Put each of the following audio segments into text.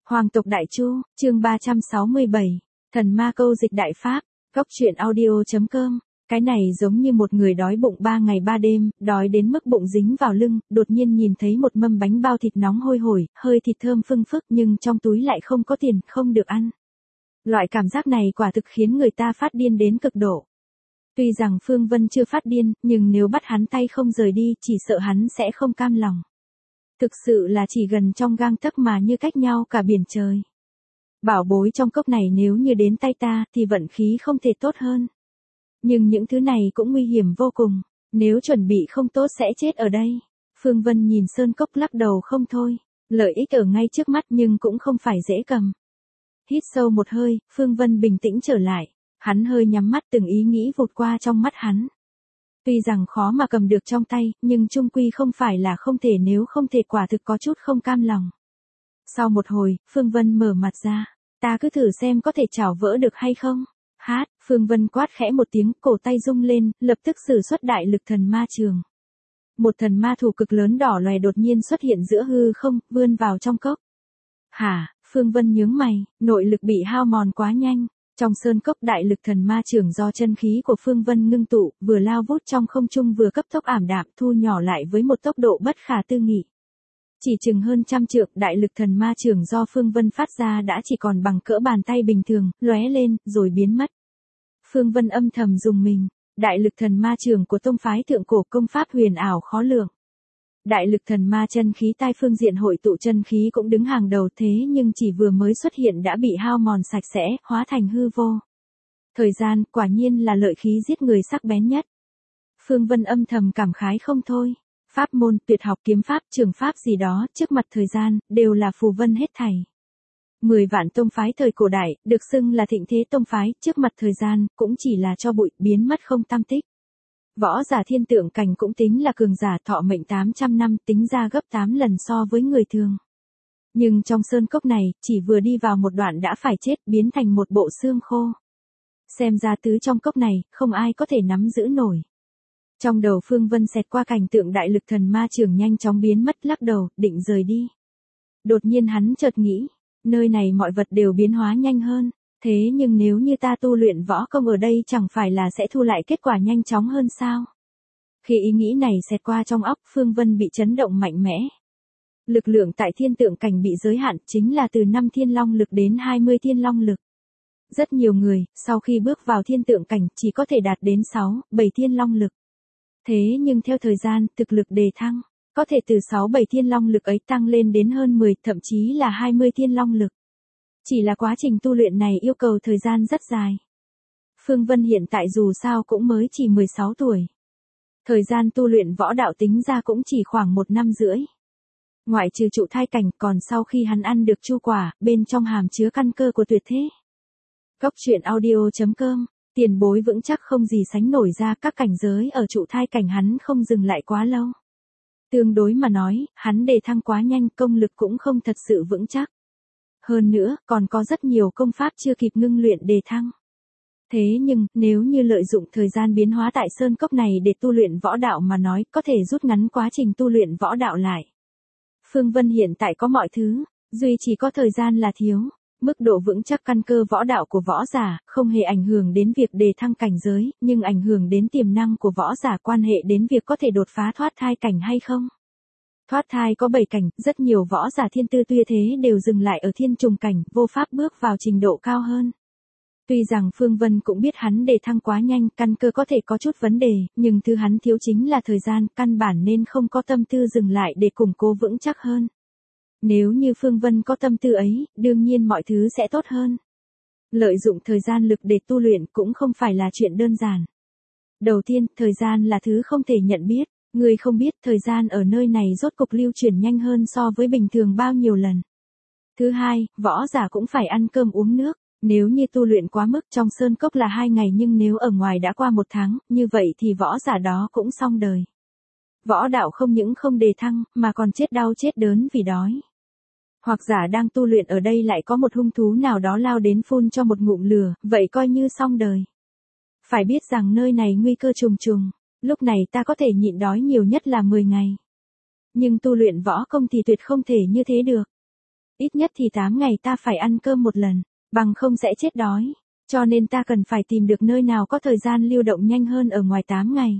Hoàng tộc Đại Chu, chương 367, Thần ma câu dịch đại pháp, góc truyện audio.com. Cái này giống như một người đói bụng 3 ngày 3 đêm, đói đến mức bụng dính vào lưng, đột nhiên nhìn thấy một mâm bánh bao thịt nóng hôi hổi, hơi thịt thơm phưng phức nhưng trong túi lại không có tiền, không được ăn. Loại cảm giác này quả thực khiến người ta phát điên đến cực độ. Tuy rằng Phương Vân chưa phát điên, nhưng nếu bắt hắn tay không rời đi, chỉ sợ hắn sẽ không cam lòng. Thực sự là chỉ gần trong gang tấc mà như cách nhau cả biển trời. Bảo bối trong cốc này nếu như đến tay ta thì vận khí không thể tốt hơn. Nhưng những thứ này cũng nguy hiểm vô cùng, nếu chuẩn bị không tốt sẽ chết ở đây. Phương Vân nhìn sơn cốc lắc đầu không thôi, lợi ích ở ngay trước mắt nhưng cũng không phải dễ cầm. Hít sâu một hơi, Phương Vân bình tĩnh trở lại, hắn hơi nhắm mắt từng ý nghĩ vụt qua trong mắt hắn. Tuy rằng khó mà cầm được trong tay, nhưng chung quy không phải là không thể, nếu không thể quả thực có chút không cam lòng. Sau một hồi, Phương Vân mở mặt ra, ta cứ thử xem có thể chảo vỡ được hay không. Hát, Phương Vân quát khẽ một tiếng, cổ tay rung lên, lập tức sử xuất đại lực thần ma trường. Một thần ma thủ cực lớn đỏ loè đột nhiên xuất hiện giữa hư không, vươn vào trong cốc. Hả, Phương Vân nhướng mày, nội lực bị hao mòn quá nhanh. Trong sơn cốc đại lực thần ma trường do chân khí của Phương Vân ngưng tụ, vừa lao vút trong không trung vừa cấp tốc ảm đạm thu nhỏ lại với một tốc độ bất khả tư nghị. Chỉ chừng hơn trăm trượng, đại lực thần ma trường do Phương Vân phát ra đã chỉ còn bằng cỡ bàn tay bình thường, lóe lên, rồi biến mất. Phương Vân âm thầm rùng mình, đại lực thần ma trường của tông phái thượng cổ công pháp huyền ảo khó lường. Đại lực thần ma chân khí tai phương diện hội tụ chân khí cũng đứng hàng đầu, thế nhưng chỉ vừa mới xuất hiện đã bị hao mòn sạch sẽ, hóa thành hư vô. Thời gian quả nhiên là lợi khí giết người sắc bén nhất. Phương Vân âm thầm cảm khái không thôi. Pháp môn, tuyệt học, kiếm pháp, trường pháp gì đó, trước mặt thời gian, đều là phù vân hết thảy. 10 vạn tông phái thời cổ đại, được xưng là thịnh thế tông phái, trước mặt thời gian, cũng chỉ là cho bụi, biến mất không tăm tích. Võ giả thiên tượng cảnh cũng tính là cường giả, thọ mệnh 800 năm, tính ra gấp 8 lần so với người thường. Nhưng trong sơn cốc này, chỉ vừa đi vào một đoạn đã phải chết, biến thành một bộ xương khô. Xem ra tứ trong cốc này, không ai có thể nắm giữ nổi. Trong đầu Phương Vân xẹt qua cảnh tượng đại lực thần ma trường nhanh chóng biến mất, lắc đầu, định rời đi. Đột nhiên hắn chợt nghĩ, nơi này mọi vật đều biến hóa nhanh hơn, thế nhưng nếu như ta tu luyện võ công ở đây chẳng phải là sẽ thu lại kết quả nhanh chóng hơn sao? Khi ý nghĩ này xẹt qua trong óc, Phương Vân bị chấn động mạnh mẽ. Lực lượng tại thiên tượng cảnh bị giới hạn, chính là từ 5 thiên long lực đến 20 thiên long lực. Rất nhiều người, sau khi bước vào thiên tượng cảnh chỉ có thể đạt đến 6, 7 thiên long lực. Thế nhưng theo thời gian, thực lực đề thăng, có thể từ 6-7 thiên long lực ấy tăng lên đến hơn 10, thậm chí là 20 thiên long lực. Chỉ là quá trình tu luyện này yêu cầu thời gian rất dài. Phương Vân hiện tại dù sao cũng mới chỉ 16 tuổi. Thời gian tu luyện võ đạo tính ra cũng chỉ khoảng 1 năm rưỡi. Ngoại trừ trụ thai cảnh, còn sau khi hắn ăn được chu quả, bên trong hàm chứa căn cơ của tuyệt thế. Góc truyện audio.com. Tiền bối vững chắc không gì sánh nổi ra, các cảnh giới ở trụ thai cảnh hắn không dừng lại quá lâu. Tương đối mà nói, hắn đề thăng quá nhanh, công lực cũng không thật sự vững chắc. Hơn nữa, còn có rất nhiều công pháp chưa kịp ngưng luyện đề thăng. Thế nhưng, nếu như lợi dụng thời gian biến hóa tại sơn cốc này để tu luyện võ đạo mà nói, có thể rút ngắn quá trình tu luyện võ đạo lại. Phương Vân hiện tại có mọi thứ, duy chỉ có thời gian là thiếu. Mức độ vững chắc căn cơ võ đạo của võ giả, không hề ảnh hưởng đến việc đề thăng cảnh giới, nhưng ảnh hưởng đến tiềm năng của võ giả, quan hệ đến việc có thể đột phá thoát thai cảnh hay không. Thoát thai có 7 cảnh, rất nhiều võ giả thiên tư tuyệt thế đều dừng lại ở thiên trùng cảnh, vô pháp bước vào trình độ cao hơn. Tuy rằng Phương Vân cũng biết hắn đề thăng quá nhanh, căn cơ có thể có chút vấn đề, nhưng thứ hắn thiếu chính là thời gian, căn bản nên không có tâm tư dừng lại để củng cố vững chắc hơn. Nếu như Phương Vân có tâm tư ấy, đương nhiên mọi thứ sẽ tốt hơn. Lợi dụng thời gian lực để tu luyện cũng không phải là chuyện đơn giản. Đầu tiên, thời gian là thứ không thể nhận biết. Người không biết thời gian ở nơi này rốt cục lưu chuyển nhanh hơn so với bình thường bao nhiêu lần. Thứ hai, võ giả cũng phải ăn cơm uống nước. Nếu như tu luyện quá mức trong sơn cốc là 2 ngày nhưng nếu ở ngoài đã qua 1 tháng, như vậy thì võ giả đó cũng xong đời. Võ đạo không những không đề thăng, mà còn chết đau chết đớn vì đói. Hoặc giả đang tu luyện ở đây lại có một hung thú nào đó lao đến phun cho một ngụm lửa, vậy coi như xong đời. Phải biết rằng nơi này nguy cơ trùng trùng, lúc này ta có thể nhịn đói nhiều nhất là 10 ngày. Nhưng tu luyện võ công thì tuyệt không thể như thế được. Ít nhất thì 8 ngày ta phải ăn cơm một lần, bằng không sẽ chết đói. Cho nên ta cần phải tìm được nơi nào có thời gian lưu động nhanh hơn ở ngoài 8 ngày.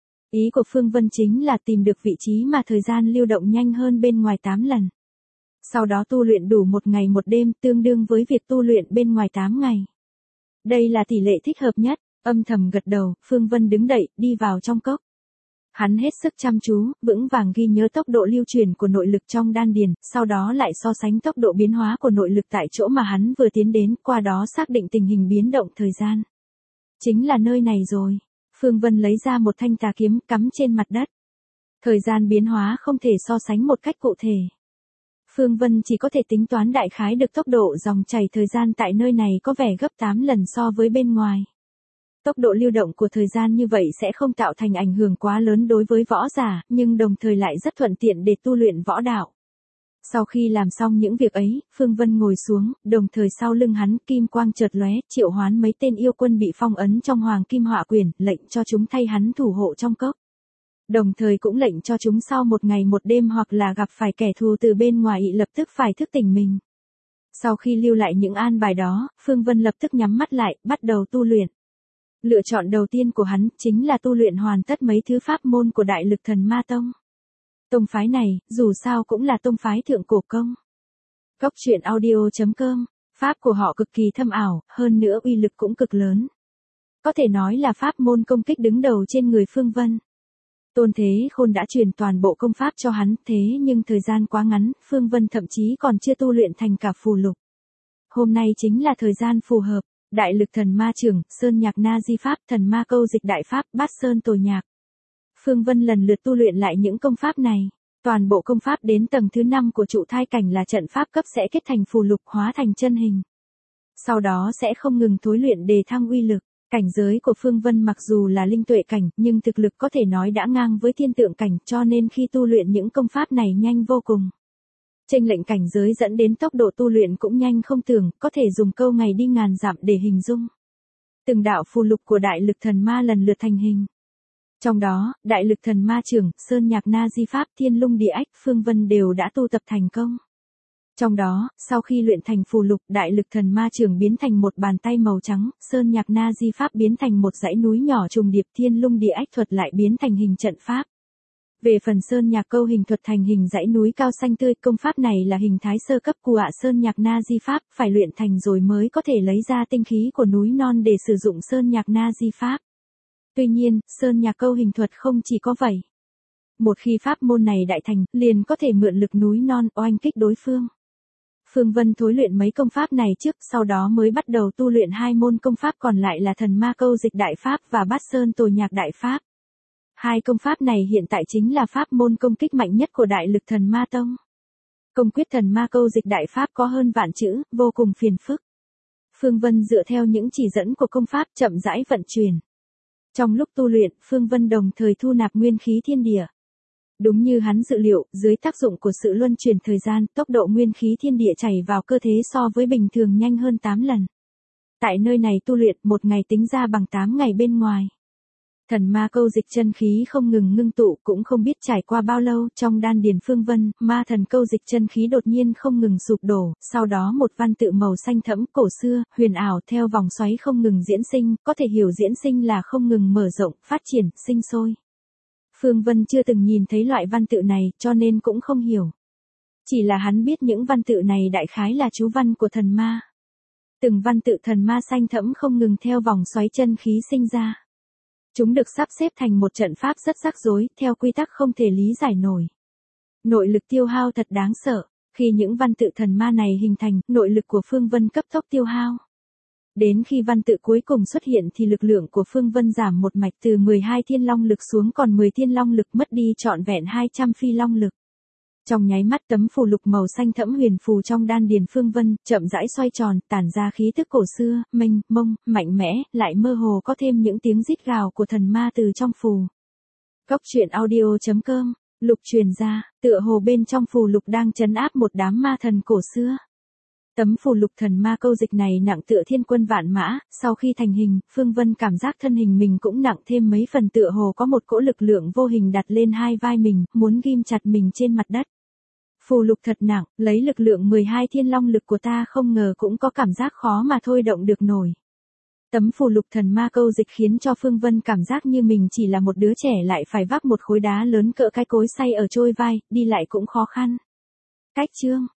Ý của Phương Vân chính là tìm được vị trí mà thời gian lưu động nhanh hơn bên ngoài 8 lần. Sau đó tu luyện đủ 1 ngày 1 đêm tương đương với việc tu luyện bên ngoài 8 ngày. Đây là tỷ lệ thích hợp nhất, âm thầm gật đầu, Phương Vân đứng dậy, đi vào trong cốc. Hắn hết sức chăm chú, vững vàng ghi nhớ tốc độ lưu truyền của nội lực trong đan điền, sau đó lại so sánh tốc độ biến hóa của nội lực tại chỗ mà hắn vừa tiến đến, qua đó xác định tình hình biến động thời gian. Chính là nơi này rồi. Phương Vân lấy ra một thanh tà kiếm cắm trên mặt đất. Thời gian biến hóa không thể so sánh một cách cụ thể. Phương Vân chỉ có thể tính toán đại khái được tốc độ dòng chảy thời gian tại nơi này có vẻ gấp 8 lần so với bên ngoài. Tốc độ lưu động của thời gian như vậy sẽ không tạo thành ảnh hưởng quá lớn đối với võ giả, nhưng đồng thời lại rất thuận tiện để tu luyện võ đạo. Sau khi làm xong những việc ấy, Phương Vân ngồi xuống, đồng thời sau lưng hắn kim quang chợt lóe, triệu hoán mấy tên yêu quân bị phong ấn trong Hoàng Kim Họa Quyển, lệnh cho chúng thay hắn thủ hộ trong cốc. Đồng thời cũng lệnh cho chúng sau 1 ngày 1 đêm hoặc là gặp phải kẻ thù từ bên ngoài lập tức phải thức tỉnh mình. Sau khi lưu lại những an bài đó, Phương Vân lập tức nhắm mắt lại, bắt đầu tu luyện. Lựa chọn đầu tiên của hắn chính là tu luyện hoàn tất mấy thứ pháp môn của Đại Lực Thần Ma Tông. Tông phái này, dù sao cũng là tông phái thượng cổ công. Cốc truyện audio.com, pháp của họ cực kỳ thâm ảo, hơn nữa uy lực cũng cực lớn. Có thể nói là pháp môn công kích đứng đầu trên người Phương Vân. Tôn Thế Khôn đã truyền toàn bộ công pháp cho hắn, thế nhưng thời gian quá ngắn, Phương Vân thậm chí còn chưa tu luyện thành cả phù lục. Hôm nay chính là thời gian phù hợp. Đại Lực Thần Ma Trưởng, Sơn Nhạc Na Di Pháp, Thần Ma Câu Dịch Đại Pháp, Bát Sơn Tồi Nhạc. Phương Vân lần lượt tu luyện lại những công pháp này. Toàn bộ công pháp đến tầng thứ 5 của trụ thai cảnh là trận pháp cấp sẽ kết thành phù lục hóa thành chân hình. Sau đó sẽ không ngừng thối luyện đề thăng uy lực. Cảnh giới của Phương Vân mặc dù là linh tuệ cảnh, nhưng thực lực có thể nói đã ngang với thiên tượng cảnh, cho nên khi tu luyện những công pháp này nhanh vô cùng. Chênh lệnh cảnh giới dẫn đến tốc độ tu luyện cũng nhanh không tưởng, có thể dùng câu ngày đi ngàn dặm để hình dung. Từng đạo phù lục của Đại Lực Thần Ma lần lượt thành hình. Trong đó, Đại Lực Thần Ma Trưởng, Sơn Nhạc Na Di Pháp, Thiên Lung Địa Ách, Phương Vân đều đã tu tập thành công. Trong đó, sau khi luyện thành phù lục, Đại Lực Thần Ma Trưởng biến thành một bàn tay màu trắng, Sơn Nhạc Na Di Pháp biến thành một dãy núi nhỏ trùng điệp, Thiên Lung Địa Ách thuật lại biến thành hình trận pháp. Về phần Sơn Nhạc Câu hình thuật thành hình dãy núi cao xanh tươi, công pháp này là hình thái sơ cấp của Sơn Nhạc Na Di Pháp, phải luyện thành rồi mới có thể lấy ra tinh khí của núi non để sử dụng Sơn Nhạc Na Di Pháp. Tuy nhiên, Sơn Nhạc Câu hình thuật không chỉ có vậy. Một khi pháp môn này đại thành, liền có thể mượn lực núi non oanh kích đối phương. Phương Vân thối luyện mấy công pháp này trước, sau đó mới bắt đầu tu luyện 2 môn công pháp còn lại là Thần Ma Câu Dịch Đại Pháp và Bát Sơn Tồi Nhạc Đại Pháp. 2 công pháp này hiện tại chính là pháp môn công kích mạnh nhất của Đại Lực Thần Ma Tông. Công quyết Thần Ma Câu Dịch Đại Pháp có hơn vạn chữ, vô cùng phiền phức. Phương Vân dựa theo những chỉ dẫn của công pháp chậm rãi vận chuyển. Trong lúc tu luyện, Phương Vân đồng thời thu nạp nguyên khí thiên địa. Đúng như hắn dự liệu, dưới tác dụng của sự luân chuyển thời gian, tốc độ nguyên khí thiên địa chảy vào cơ thể so với bình thường nhanh hơn 8 lần. Tại nơi này tu luyện, 1 ngày tính ra bằng 8 ngày bên ngoài. Thần ma câu dịch chân khí không ngừng ngưng tụ, cũng không biết trải qua bao lâu, trong đan điền Phương Vân, ma thần câu dịch chân khí đột nhiên không ngừng sụp đổ, sau đó một văn tự màu xanh thẫm, cổ xưa, huyền ảo theo vòng xoáy không ngừng diễn sinh, có thể hiểu diễn sinh là không ngừng mở rộng, phát triển, sinh sôi. Phương Vân chưa từng nhìn thấy loại văn tự này, cho nên cũng không hiểu. Chỉ là hắn biết những văn tự này đại khái là chú văn của thần ma. Từng văn tự thần ma xanh thẫm không ngừng theo vòng xoáy chân khí sinh ra. Chúng được sắp xếp thành một trận pháp rất rắc rối, theo quy tắc không thể lý giải nổi. Nội lực tiêu hao thật đáng sợ, khi những văn tự thần ma này hình thành, nội lực của Phương Vân cấp tốc tiêu hao. Đến khi văn tự cuối cùng xuất hiện thì lực lượng của Phương Vân giảm một mạch từ 12 thiên long lực xuống còn 10 thiên long lực, mất đi trọn vẹn 200 phi long lực. Trong nháy mắt tấm phù lục màu xanh thẫm huyền phù trong đan điền Phương Vân, chậm rãi xoay tròn, tản ra khí tức cổ xưa, mênh mông, mạnh mẽ, lại mơ hồ có thêm những tiếng rít gào của thần ma từ trong phù. Cốc truyện audio.com, lục truyền ra, tựa hồ bên trong phù lục đang trấn áp một đám ma thần cổ xưa. Tấm phù lục thần ma câu dịch này nặng tựa thiên quân vạn mã, sau khi thành hình, Phương Vân cảm giác thân hình mình cũng nặng thêm mấy phần, tựa hồ có một cỗ lực lượng vô hình đặt lên hai vai mình, muốn ghim chặt mình trên mặt đất. Phù lục thật nặng, lấy lực lượng 12 thiên long lực của ta không ngờ cũng có cảm giác khó mà thôi động được nổi. Tấm phù lục thần ma câu dịch khiến cho Phương Vân cảm giác như mình chỉ là một đứa trẻ lại phải vác một khối đá lớn cỡ cái cối xay ở trôi vai, đi lại cũng khó khăn. Cách chương